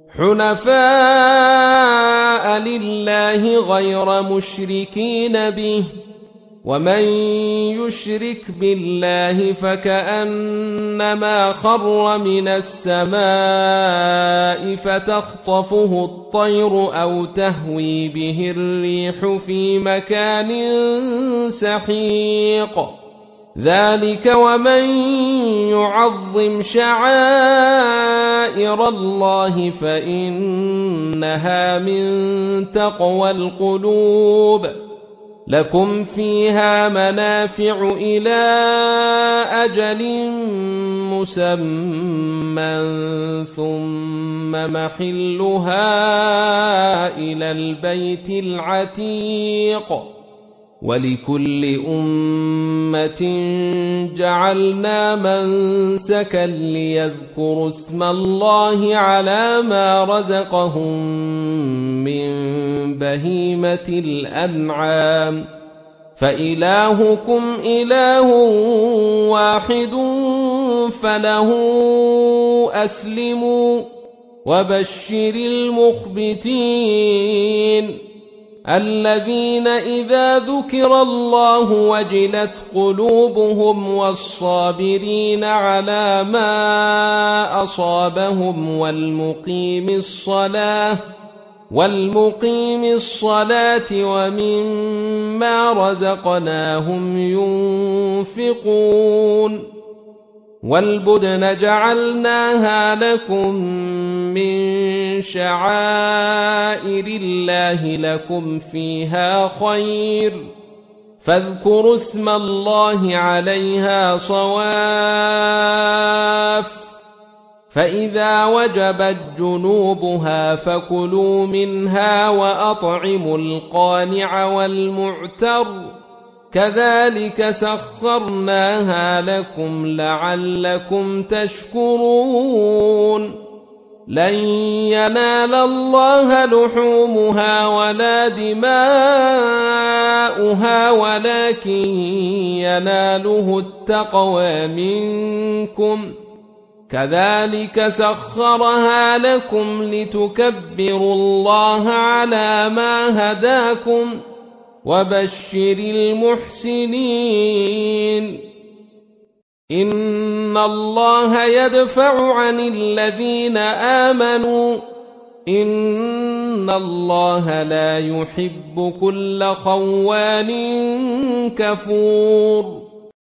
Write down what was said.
حنفاء لله غير مشركين به، ومن يشرك بالله فكأنما خر من السماء فتخطفه الطير أو تهوي به الريح في مكان سحيق. ذلك ومن يعظم شعائر الله فإنها من تقوى القلوب. لكم فيها منافع إلى أجل مسمى ثم محلها إلى البيت العتيق. ولكل أمة جعلنا منسكا ليذكروا اسم الله على ما رزقهم من بهيمة الأنعام، فإلهكم إله واحد فله أسلموا. وبشر المخبتين الذين إذا ذكر الله وجلت قلوبهم، والصابرين على ما أصابهم، والمقيم الصلاة ومما رزقناهم ينفقون. والبدن جعلناها لكم من شعائر الله لكم فيها خير، فاذكروا اسم الله عليها صواف. فإذا وجبت جنوبها فكلوا منها وأطعموا القانع والمعتر، كذلك سخرناها لكم لعلكم تشكرون. لن ينال الله لحومها ولا دماؤها ولكن يناله التقوى منكم. كذلك سخرها لكم لتكبروا الله على ما هداكم. وبشر المحسنين. إن الله يدفع عن الذين آمنوا، إن الله لا يحب كل خوان كفور.